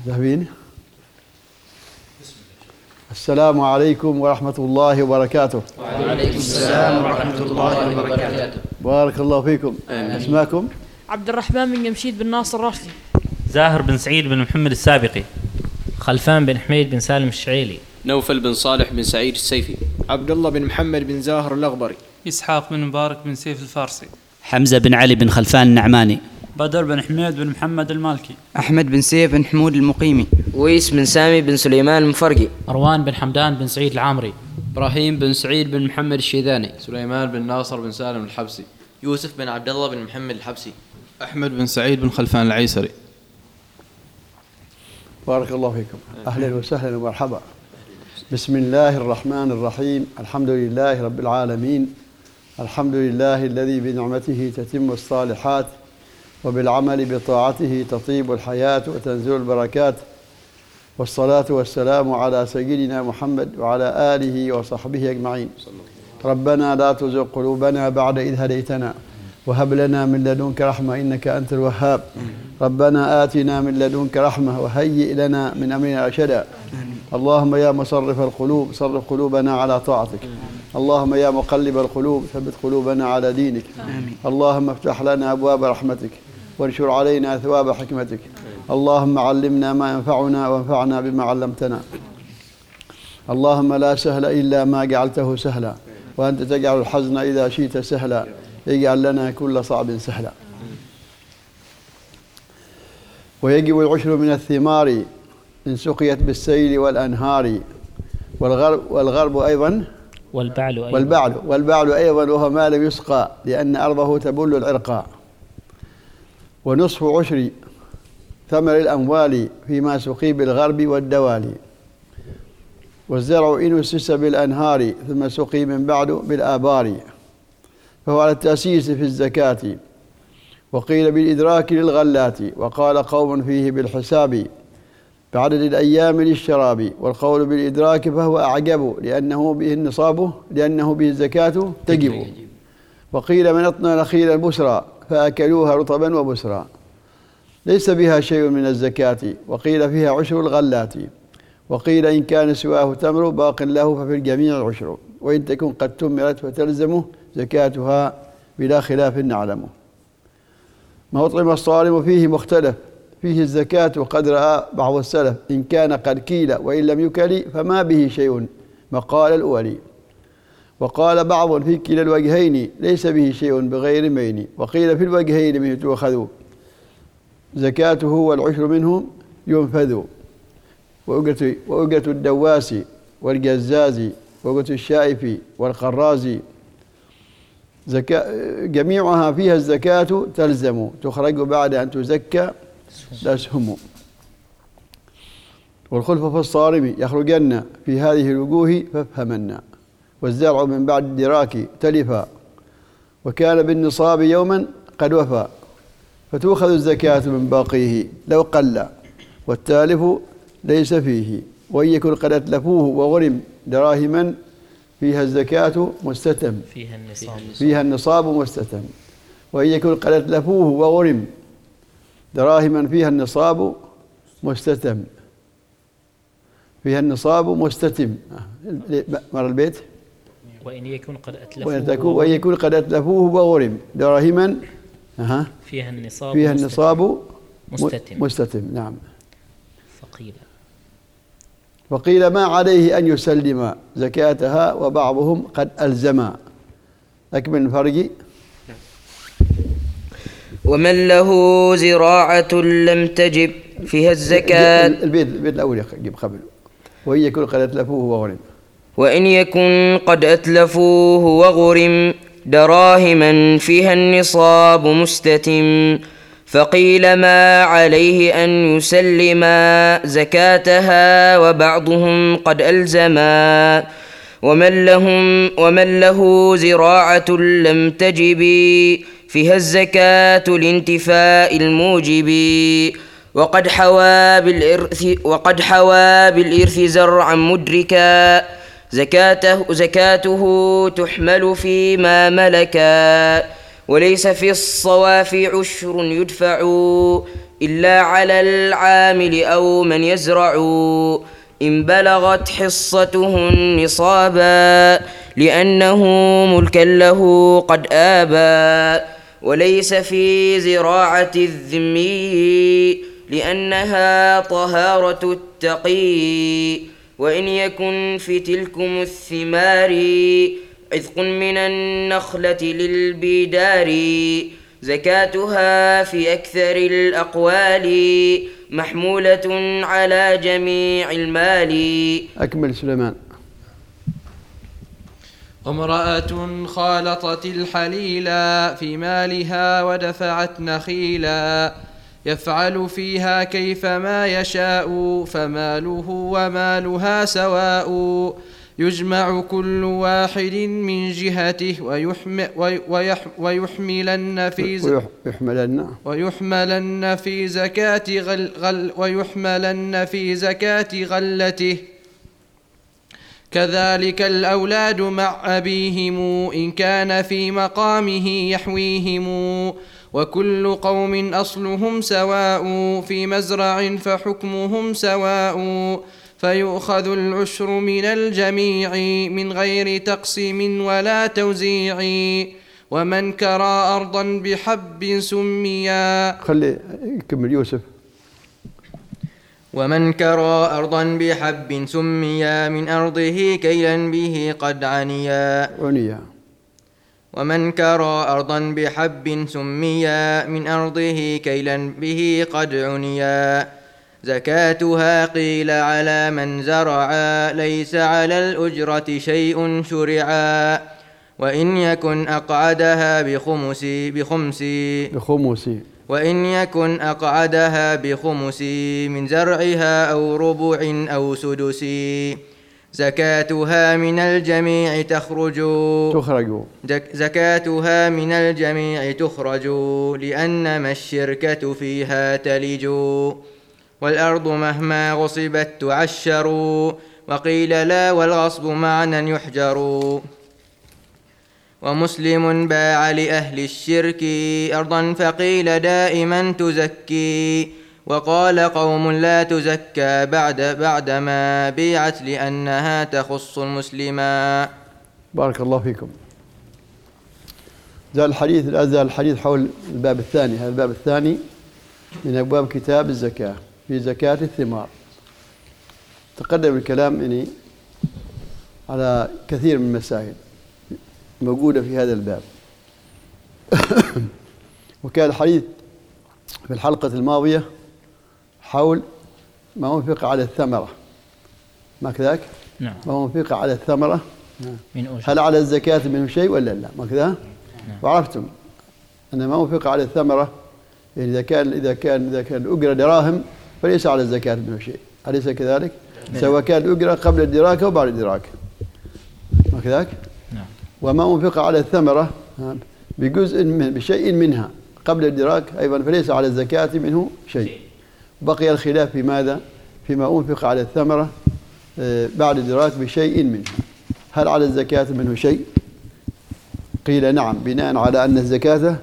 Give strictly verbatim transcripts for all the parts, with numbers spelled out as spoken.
ذهبين. السلام عليكم ورحمة الله وبركاته. وعليكم السلام ورحمة الله وبركاته. بارك الله فيكم. اسماءكم؟ عبد الرحمن بن جمشيد بن ناصر الراشدي. زاهر بن سعيد بن محمد السابقي. خلفان بن حميد بن سالم الشعيلي. نوفل بن صالح بن سعيد السيفي. عبد الله بن محمد بن زاهر الأغبري. إسحاق بن مبارك بن سيف الفارسي. حمزة بن علي بن خلفان النعماني. بدر بن حميد بن محمد المالكي. أحمد بن سيف بن حمود المقيمي. ويس بن سامي بن سليمان المفرقي. مروان بن حمدان بن سعيد العامري. إبراهيم بن سعيد بن محمد الشيداني. سليمان بن ناصر بن سالم الحبسي. يوسف بن عبد الله بن محمد الحبسي. أحمد بن سعيد بن خلفان العيسري. بارك الله فيكم. أهلا وسهلا ومرحبا. بسم الله الرحمن الرحيم. الحمد لله رب العالمين. الحمد لله الذي بنعمته تتم الصالحات وبالعمل بطاعته تطيب الحياة وتنزل البركات، والصلاة والسلام على سيدنا محمد وعلى آله وصحبه أجمعين. ربنا لا تزغ قلوبنا بعد إذ هديتنا وهب لنا من لدنك رحمة إنك أنت الوهاب. ربنا آتنا من لدنك رحمة وهيئ لنا من أمرنا رشدا. اللهم يا مصرف القلوب صرف قلوبنا على طاعتك. اللهم يا مقلب القلوب ثبت قلوبنا على دينك. اللهم افتح لنا أبواب رحمتك وانشر علينا ثواب حكمتك. اللهم علمنا ما ينفعنا وانفعنا بما علمتنا. اللهم لا سهل إلا ما جعلته سهلا وأنت تجعل الحزن إذا شئت سهلا. اجعل لنا كل صعب سهلا. ويجب العشر من الثمار إن سقيت بالسيل والأنهار. والغرب, والغرب أيضا والبعل أيضا والبعل, والبعل أيضا وهو ما لم يسقى لأن أرضه تبل العرقاء. ونصف عشر ثمر الأموال فيما سقي بالغرب والدوالي. والزرع إن أسس بالأنهار ثم سقي من بعد بالآبار فهو على التأسيس في الزكاة. وقيل بالإدراك للغلات. وقال قوم فيه بالحساب بعدد الأيام للشراب. والقول بالإدراك فهو أعجب لأنه به النصاب لأنه به الزكاة تجب. وقيل من أطنى نخيل البسرى فأكلوها رطبا وبسرا ليس بها شيء من الزكاة. وقيل فيها عشر الغلات. وقيل إن كان سواه تمر باق له ففي الجميع العشر. وإن تكن قد تمرت فتلزمه زكاتها بلا خلاف نعلمه. ما أطعم الصارم فيه مختلف فيه الزكاة وقد رأى بعض السلف إن كان قد كيل وإن لم يكل فما به شيء مقال الأولي. وقال بعض في كلا الوجهين ليس به شيء بغير مين. وقيل في الوجهين منه تؤخذ زكاته والعشر منهم ينفذ. وأجرة الدواس والجزاز وأجرة الشائف والقراز زكاة جميعها فيها الزكاة تلزم تخرج بعد أن تزكى الأسهم. والخلف في الصارم يخرجن في هذه الوجوه فافهمنا. والزرع من بعد الدراك تلفا وكان بالنصاب يوما قد وفى فتؤخذ الزكاة من باقيه لو قل. والتالف ليس فيه وإن يكن قد أتلفوه وغرم دراهما فيها الزكاة مستتم فيها النصاب فيها النصاب مستتم. وإن يكن قد أتلفوه وغرم دراهما فيها النصاب مستتم فيها النصاب مستتم. مر البيت. وإن يكن قد أتلفوه وإن يكن قد أتلفوه وغرم دراهما أها فيها النصاب فيها النصاب مستتم. مستتم. نعم. فقيل وقيل ما عليه أن يسلم زكاتها وبعضهم قد ألزما. أكمل الفرق. ومن له زراعة لم تجب فيها الزكاة. البيت البيت الأول يجب قبل. وإن يكن قد أتلفوه وغرم وإن يكن قد أتلفوه وغرم دراهما فيها النصاب مستتم. فقيل ما عليه أن يسلم زكاتها وبعضهم قد ألزما. ومن لهم ومن له زراعة لم تجب فيها الزكاة لانتفاء الموجب. وقد حوى بالإرث وقد حوى بالإرث زرعا مدركا زكاته زكاته تحمل فيما ملكا. وليس في الصواف عشر يدفع إلا على العامل أو من يزرع إن بلغت حصته النصابا لأنه ملكا له قد آبى وليس في زراعة الذمي لأنها طهارة التقي وإن يكن في تلكم الثمار عذق من النخلة للبدار زكاتها في أكثر الأقوال محمولة على جميع المال. أكمل سليمان. امرأة خالطت الحليلا في مالها ودفعت نخيلا يفعل فيها كيفما يشاء فماله ومالها سواء يجمع كل واحد من جهته ويحم ويح ويحملن في ويحملن ويحملن في زكاة غل غل ويحملن في زكاة غلته كذلك الأولاد مع أبيهم إن كان في مقامه يحويهم وكل قوم أصلهم سواء في مزرع فحكمهم سواء فيؤخذ العشر من الجميع من غير تقسيم ولا توزيع ومن كرى أرضا بحب سميا. خلي يكمل يوسف. ومن كرى أرضا بحب سميا من أرضه كيلا به قد عنيا عنيا ومن كرى أرضا بحب سميا من أرضه كيلا به قد عنيا زكاتها قيل على من زرعا ليس على الأجرة شيء شرعا وإن يكن أقعدها بخمس بخمس بخمس وإن يكن أقعدها بخمس من زرعها أو ربع أو سدس زكاتها من الجميع تخرج تخرج زكاتها من الجميع تخرج لأنما الشركة فيها تلج والأرض مهما غصبت تعشر وقيل لا والغصب معنى يحجر ومسلم باع لأهل الشرك أرضا فقيل دائما تزكي وقال قوم لا تزكى بعد بعدما بيعت لأنها تخص المسلما. بارك الله فيكم. زال الحديث الآن زال الحديث حول الباب الثاني. هذا الباب الثاني من أبواب كتاب الزكاة في زكاة الثمار. تقدم الكلام يعني على كثير من المسائل موجودة في هذا الباب. وكان الحديث في الحلقة الماضية حول ما أنفق على الثمرة، ما كذاك؟ نعم. ما أنفق على الثمرة من أجل. هل على الزكاة منه شيء ولا لا؟ ما كذا؟ نعم. وعرفتم أن ما أنفق على الثمرة يعني إذا كان إذا كان إذا كان الأجرة دراهم فليس على الزكاة منه شيء، أليس كذلك؟ نعم. سواء كان الأجرة قبل الدراك أو بعد الدراك، ما كذاك؟ نعم. وما أنفق على الثمرة بجزء من بشيء منها قبل الدراك أيضا فليس على الزكاة منه شيء. بقي الخلاف في ماذا؟ فيما أنفق على الثمرة بعد الدراك بشيء منها، هل على الزكاة منه شيء؟ قيل نعم بناء على أن الزكاة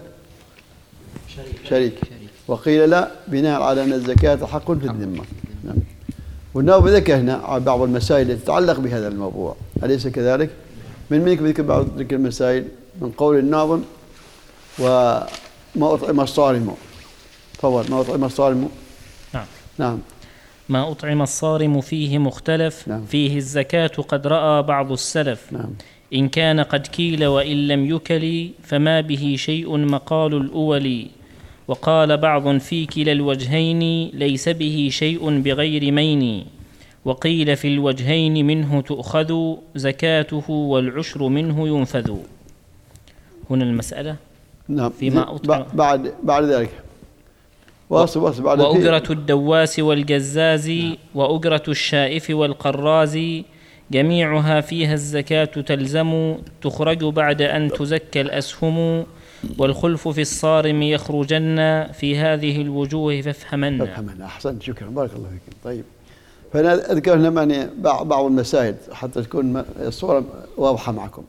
شريك، وقيل لا بناء على أن الزكاة حق في الذمة. نعم. والنووي ذكر هنا بعض المسائل التي تتعلق بهذا الموضوع، أليس كذلك؟ من منك بذكر بعض تلك المسائل من قول الناظم وما أطعم الصارم. تفضل. ما أطعم الصارم. نعم. نعم. ما أطعم الصارم فيه مختلف. نعم. فيه الزكاة قد رأى بعض السلف. نعم. إن كان قد كيل وإن لم يكل فما به شيء مقال الأول. وقال بعض في كلا الوجهين ليس به شيء بغير مين. وقيل في الوجهين منه تؤخذ زكاته والعشر منه ينفذ. هنا المسألة. نعم. فيما أطعم بعد بعد ذلك واصل واصل بعد وأجرة الدواس والجزاز وأجرة الشائف والقراز جميعها فيها الزكاة تلزم تخرج بعد أن تزكى الأسهم والخلف في الصارم يخرجن في هذه الوجوه فافهمن. فافهمن. أحسنت، شكرا، بارك الله فيك. طيب، فأنا أذكر لنا يعني بعض المسائل حتى تكون الصورة واضحة معكم،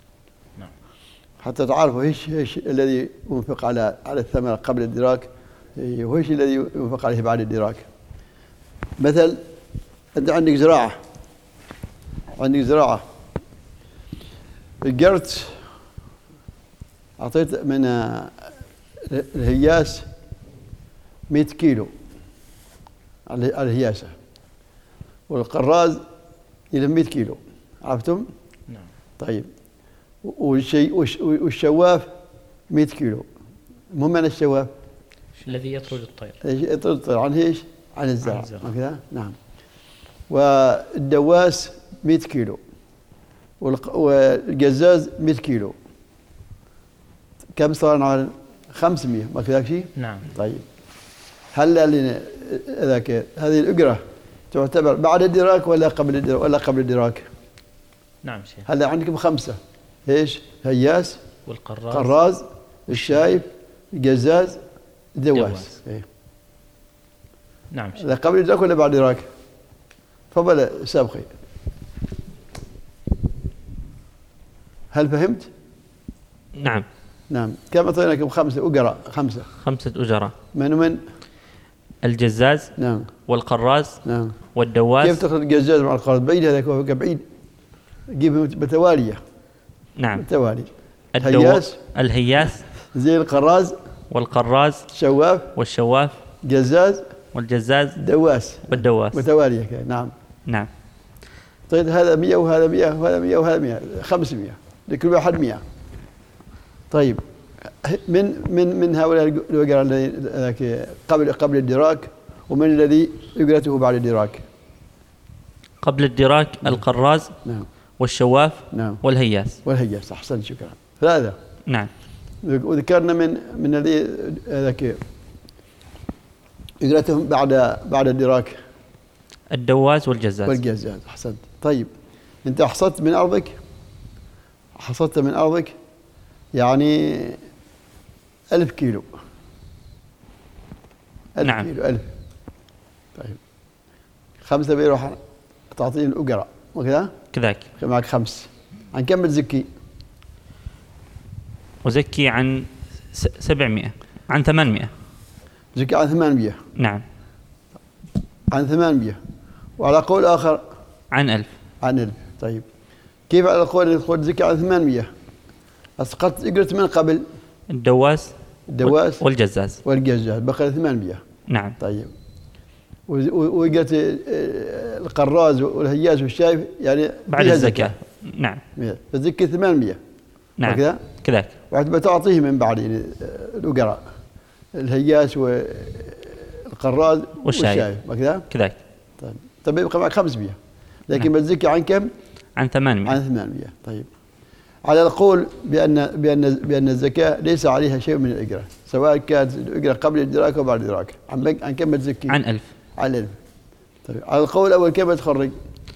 حتى تعرفوا ايش ايش الذي ينفق على على الثمرة قبل الدراك إيه، وش الذي ينفق عليه بعد الإدراك؟ مثل أنت عندك زراعة عندك زراعة القرت أعطيت من الهياس مئة كيلو على الهياسة، والقراز إلى مئة كيلو، عرفتم؟ نعم. طيب والشيء والشواف مئة كيلو. مو من الشواف الذي يطرد الطير، يطرد الطير عن ايش؟ عن الزرع كذا. نعم. والدواس مئة كيلو والقزاز مئة كيلو، كم صار على خمسمئة؟ ما كذا شيء؟ نعم. طيب هل ذاك هذه الأجرة تعتبر بعد الإدراك ولا قبل الإدراك ولا قبل الإدراك؟ نعم شيخ. هلا عندكم خمسة، ايش؟ هياس والقراز قراز الشايب القزاز الدواس. إيه. نعم شيخ. هذا قبل الإدراك ولا بعد الإدراك؟ تفضل سابقي. هل فهمت؟ نعم. نعم. كم أعطيناكم؟ خمسة أجراء. خمسة خمسة أجراء. من ومن؟ الجزاز. نعم. والقراز. نعم. والدواس. كيف تخرج الجزاز مع القراز؟ بعيد هذاك بعيد، جيبهم بتوالية. نعم. بالتوالي. الهياس. الهياس زي القراز والقراز الشواف والشواف جزاز والجزاز دواس والدواس متوالية كده. نعم. نعم. طيب هذا مئة وهذا مئة وهذا مئة وهذا مئة، خمسمئة لكل واحد مئة. طيب من من من هؤلاء الوقراء الذي قبل قبل الإدراك، ومن الذي يقرأته بعد الإدراك؟ قبل الإدراك القراز. نعم. والشواف. نعم. والهياس. والهياس. أحسن، شكرا. ثلاثة. نعم. وذكرنا من من الذي ذاك يقرأتهم بعد بعد الإدراك الدواس والجزاز. والجزاز. أحسنت. طيب أنت حصدت من أرضك، حصدت من أرضك يعني ألف كيلو. ألف نعم. كيلو ألف. طيب خمسة بيروح تعطيني الأجراء وكذا كذاك معك خمس. عن كم بتزكي؟ وزكي عن سبعمائة، عن ثمانمائة. زكي عن ثمانمائة. نعم. عن ثمانمائة. وعلى قول آخر عن ألف. عن ألف. طيب كيف على قول يقول زكي عن ثمانمائة؟ أسقطت إجرة من قبل الدواس الدواس والجزاز والجزاز بقي ثمانمائة. نعم. طيب وإجرة القراز والهياس والشايف يعني بعد الزكاة. نعم. فزكي ثمانمائة. نعم. وكذا كذاك وعندما تعطيه من بعد يعني الأجراء الهياس والقراز والشايف وكذا كذاك. طيب طيب يبقى معك خمسمائة، لكن نعم. بتزكي عن كم؟ عن ثمانمائة. عن ثمانمائة. طيب على القول بأن بأن بأن الزكاة ليس عليها شيء من الإجرة، سواء كانت الإجرة قبل الإدراك أو بعد الإدراك. عن عن كم بتزكي؟ عن ألف. عن ألف. طيب على القول الأول كيف بتخرج؟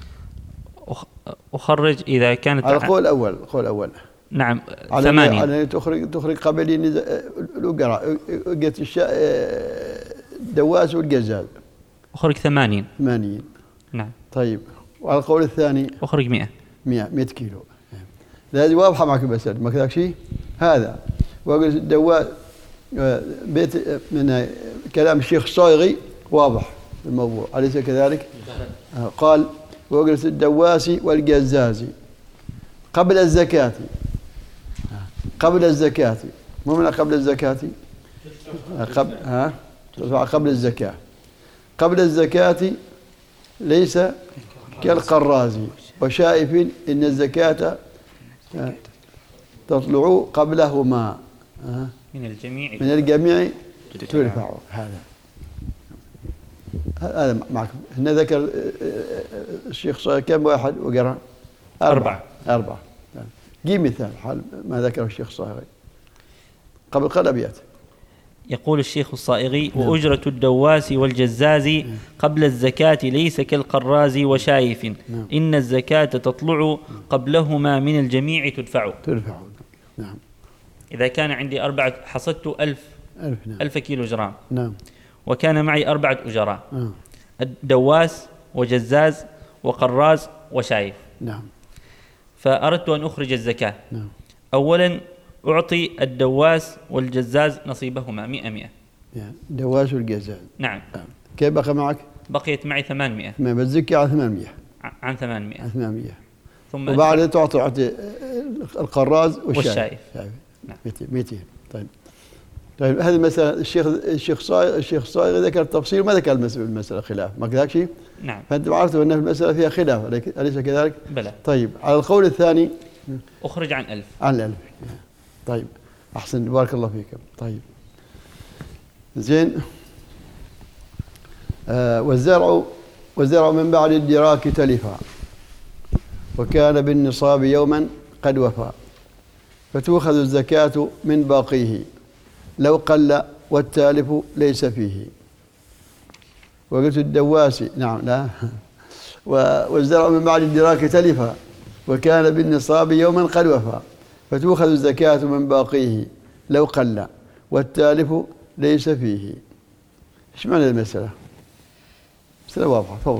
أخرج إذا كانت على القول الأول. القول الأول. نعم. ثمانية. على تخرج تخرج قبل الأجرة أجرة الشاء الدواس والجزاز. أخرج ثمانين. ثمانين. نعم. طيب وعلى القول الثاني أخرج مئة. مئة مئة كيلو. هذه واضحة معك بس ما كذاك شيء هذا. وأقول الدواس بيت من كلام الشيخ الصايغي واضح الموضوع، أليس كذلك؟ قال وأجلس الدواسي والجزازي قبل الزكاة. قبل الزكاة مو من قبل الزكاة، قبل ها قبل الزكاة. قبل الزكاة ليس كالقرازي وشائف إن الزكاة تطلع قبلهما من الجميع من الجميع ترفع. هذا هذا معك. هنا ذكر الشيخ صايغ كم واحد وقرأ؟ أربعة. أربعة. جيب مثال حال ما ذكره الشيخ الصائغي قبل قل أبيات. يقول الشيخ الصائغي: وأجرة الدواس والجزاز قبل الزكاة ليس كالقراز وشايف، إن الزكاة تطلع قبلهما من الجميع تدفع. تدفع. نعم. إذا كان عندي أربعة حصدت ألف ألف, نعم. ألف كيلو جرام. نعم. وكان معي أربعة أجراء. نعم. الدواس وجزاز وقراز وشايف. نعم. فأردت أن أخرج الزكاة. نعم. أولا أعطي الدواس والجزاز نصيبهما مئة مئة. دواس والجزاز. نعم. كيف بقى معك؟ بقيت معي ثمانمائة. ما بتزكي على ثمانمائة. عن ثمانمائة. عن ثمانمائة. ثم وبعد تعطي تعطي القراز والشايف. والشايف. نعم. مئتين. طيب. طيب هذه المسألة الشيخ الشيخ صايغ الشيخ صايغ ذكر التفصيل وما ذكر المسألة خلاف، ما كذاك شيء؟ نعم. فأنت عرفت أن المسألة فيها خلاف، أليس كذلك؟ بلى. طيب على القول الثاني أخرج عن ألف. عن الألف. طيب أحسن بارك الله فيكم. طيب زين. آه والزرع والزرع من بعد الدراك تلفا وكان بالنصاب يوما قد وفى فتؤخذ الزكاة من باقيه لو قل والتالف ليس فيه. وقلت الدواسي نعم لا والزرع من بعد الدراك تلفا وكان بالنصاب يوما قد وفى فتؤخذ الزكاة من باقيه لو قل والتالف ليس فيه. ايش معنى المسألة؟ مسألة واضحة. تفضل.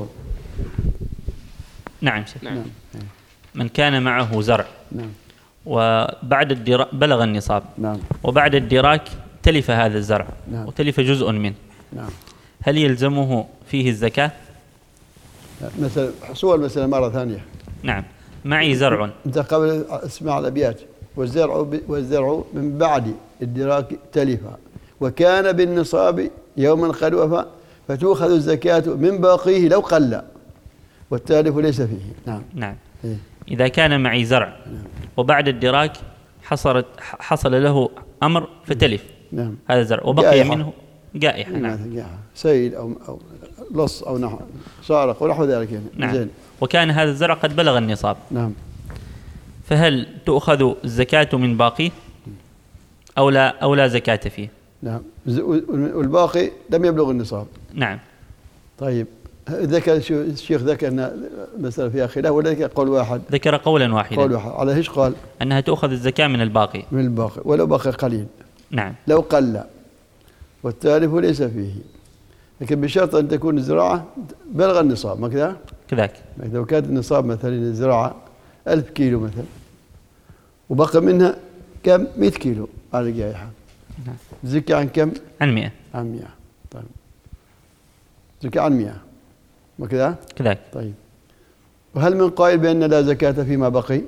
نعم شيخ. نعم. من كان معه زرع نعم. وبعد الدراك بلغ النصاب نعم. وبعد الدراك تلف هذا الزرع نعم. وتلف جزء منه نعم. هل يلزمه فيه الزكاة؟ مثلا سوى المسألة مرة ثانية. نعم. معي زرع. أنت قبل اسمع الأبيات والزرع ب... والزرع من بعد الدراك تلف وكان بالنصاب يوما قد وفى فتؤخذ الزكاة من باقيه لو قل والتالف ليس فيه. نعم. نعم. إيه؟ إذا كان معي زرع نعم. وبعد الدراك حصلت حصل له أمر فتلف. نعم. هذا الزرع وبقي جائحة. منه جائحة. نعم. سيل أو أو لص أو نحو صارخ ونحو ذلك يعني. نعم. زين. وكان هذا الزرع قد بلغ النصاب. نعم. فهل تؤخذ الزكاة من باقي أو لا أو لا زكاة فيه؟ نعم. والباقي لم يبلغ النصاب. نعم. طيب ذكر الشيخ ذكر أن المسألة فيها خلاف ولا ذكر قول واحد؟ ذكر قولا واحدا. قول واحد. على ايش قال؟ أنها تؤخذ الزكاة من الباقي. من الباقي ولو بقي قليل. نعم. لو قل والتالف ليس فيه، لكن بشرط أن تكون الزراعة بلغ النصاب، ما كذا؟ كذاك. لو كانت النصاب مثلا الزراعة ألف كيلو مثلا وبقى منها كم؟ مئة كيلو على الجائحة. نعم. زكي عن كم؟ عن مئة. عن مئة. طيب. زكي عن مئة، ما كذا؟ كذاك. طيب. وهل من قائل بأن لا زكاة فيما بقي؟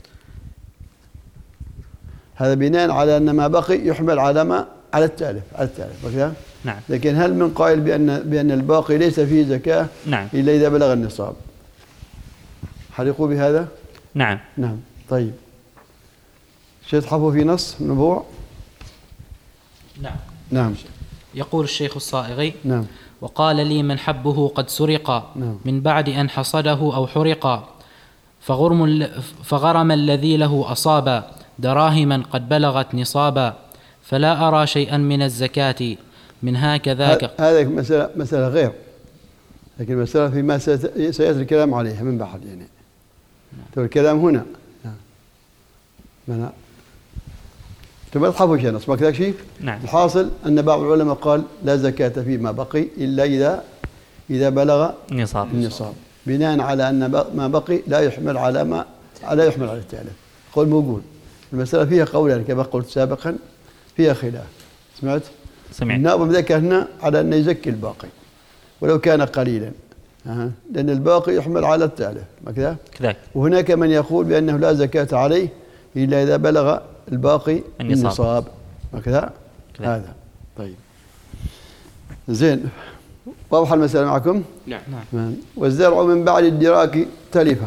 هذا بناء على أن ما بقي يحمل على ما على التالف، على التالف، وكذا؟ نعم. لكن هل من قائل بأن بأن الباقي ليس فيه زكاة؟ نعم. إلا إذا بلغ النصاب؟ حرقوا بهذا؟ نعم. نعم. طيب. تحفوا في نص النبوع؟ نعم. نعم. يقول الشيخ الصائغي: نعم. وقال لي من حبه قد سرق نعم. من بعد أن حصده أو حرق فغرم, فغرم الذي له أصاب دراهما قد بلغت نصابا فلا أرى شيئا من الزكاة من هكذا. هذه مسألة مسألة غير، لكن المسألة فيما سيأتي الكلام عليها من بعد يعني. نعم. الكلام هنا. نعم. ثم تحفوا شيء نص ما كذا شيء. نعم. الحاصل أن بعض العلماء قال لا زكاة فيما بقي إلا إذا إذا بلغ النصاب. النصاب بناء على أن ما بقي لا يحمل على ما لا يحمل على التالف. قول موجود. المسألة فيها قولان كما قلت سابقا، فيها خلاف. سمعت؟ سمعت. النائب ذكر هنا على أن يزكي الباقي ولو كان قليلا، أه. لأن الباقي يحمل على التالف، ما كذا؟ كذاك. وهناك من يقول بأنه لا زكاة عليه إلا إذا بلغ الباقي النصاب, النصاب. هكذا هذا. طيب زين، واضح المسألة معكم؟ نعم. نعم. والزرع من بعد الدراك تلف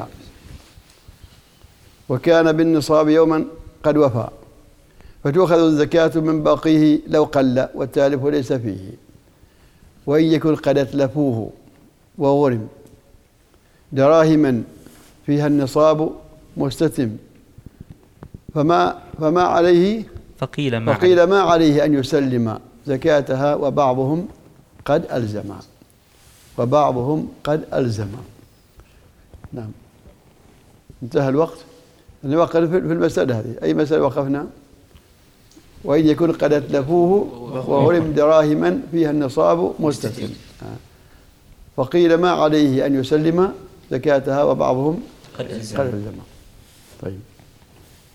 وكان بالنصاب يوما قد وفى فتؤخذ الزكاة من باقيه لو قل والتالف ليس فيه، وإن يكن قد أتلفوه وغرم دراهما فيها النصاب مستتم فما فما عليه فقيل ما فقيل ما عليه أن يسلم زكاتها وبعضهم قد ألزم وبعضهم قد ألزم. نعم. انتهى الوقت. نوقف في المسألة هذه. أي مسألة وقفنا؟ وإن يكون قد أتلفوه وغرم دراهما فيها النصاب مستتم فقيل ما عليه أن يسلم زكاتها وبعضهم قد ألزم. طيب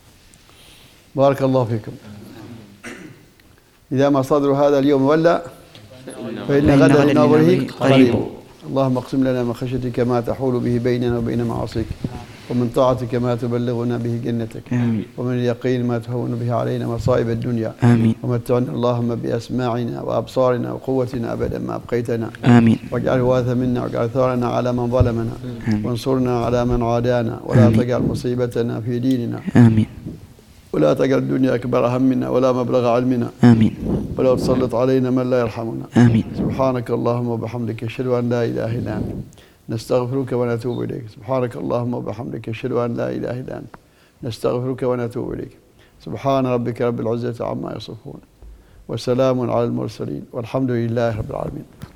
بارك الله فيكم. إذا ما صدر هذا اليوم ولا فإن غدا من أمره قريب. اللهم اقسم لنا من خشيتك ما تحول به بيننا وبين معاصيك، ومن طاعتك ما تبلغنا به جنتك، آمين. ومن اليقين ما تهون به علينا مصائب الدنيا، آمين. ومتعنا اللهم بأسماعنا وأبصارنا وقوتنا أبدا ما أبقيتنا، آمين. واجعله وارث منا، واجعل ثارنا على من ظلمنا، وانصرنا على من عادانا، ولا آمين. تجعل مصيبتنا في ديننا، آمين. ولا تجعل الدنيا أكبر همنا ولا مبلغ علمنا، آمين. ولا تسلط علينا من لا يرحمنا. آمين. سبحانك اللهم وبحمدك أشهد أن لا إله إلا أنت نستغفرك ونتوب إليك. سبحانك اللهم وبحمدك أشهد أن لا إله إلا أنت نستغفرك ونتوب إليك. سبحان ربك رب العزة عما يصفون، وسلام على المرسلين، والحمد لله رب العالمين.